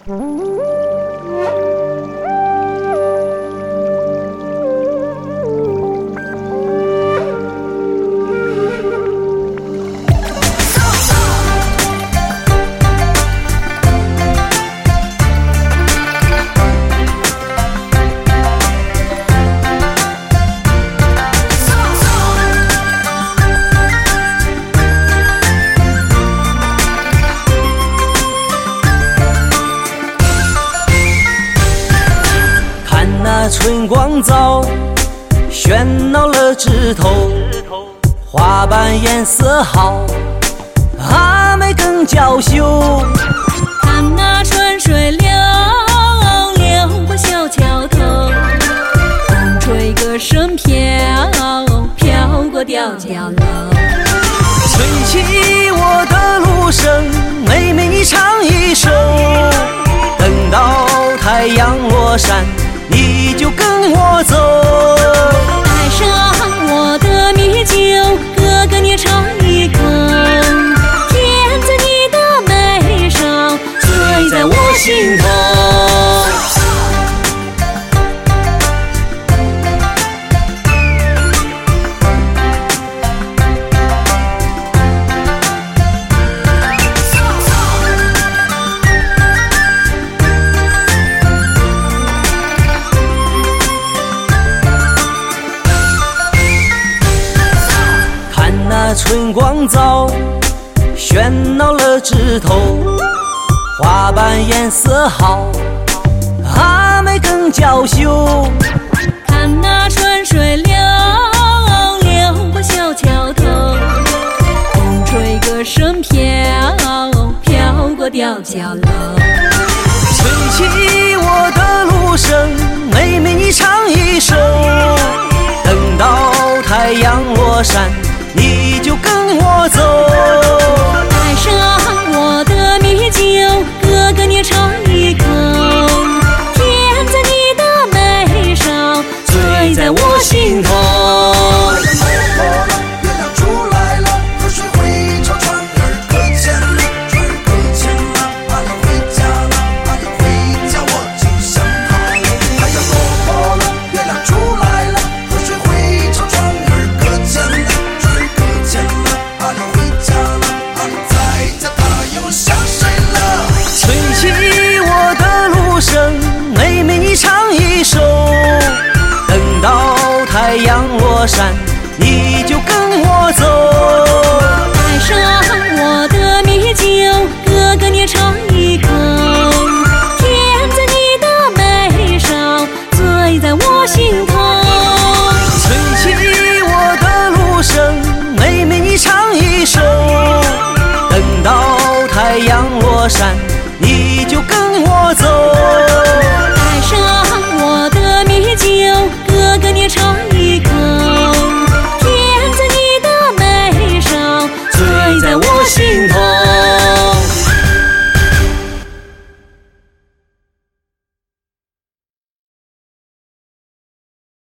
春光早，喧闹了枝头，花瓣颜色好，阿妹更娇羞。 看那春水流，流过小桥头，风吹歌声飘，飘过吊脚楼。 吹起我的芦笙，妹妹你唱一首，等到太阳落山，你就跟我走。 带上我的米酒，哥哥你尝一口，甜在你的眉梢，醉在我心头。 春光早，喧闹了枝头，花瓣颜色好，阿妹更娇羞。 看那春水流，流过小桥头，风吹歌声飘，飘过吊脚楼。 吹起我的芦笙，妹妹你唱一首，等到太阳落山，你就跟我走。 带上我的米酒，哥哥你尝一口，甜在你的眉梢，醉在我心头。 月亮出来了，河水会潮，船儿搁浅了，船儿搁浅了，阿亮回家了，阿亮回家我就想他了。太阳落坡了，月亮出来了，河水会潮，船儿搁浅了，船儿搁浅了，阿亮回家了，阿亮在家他又想谁了？ 吹起我的芦笙，妹妹你唱一首，等到太阳落山，你就跟我走。 带上我的米酒，哥哥你尝一口，甜在你的眉梢，醉在我心头。 吹起我的芦笙，妹妹你唱一首，等到太阳落山，你就跟我走。 带上我的米酒，哥哥你尝一口，甜在你的眉梢，醉在我心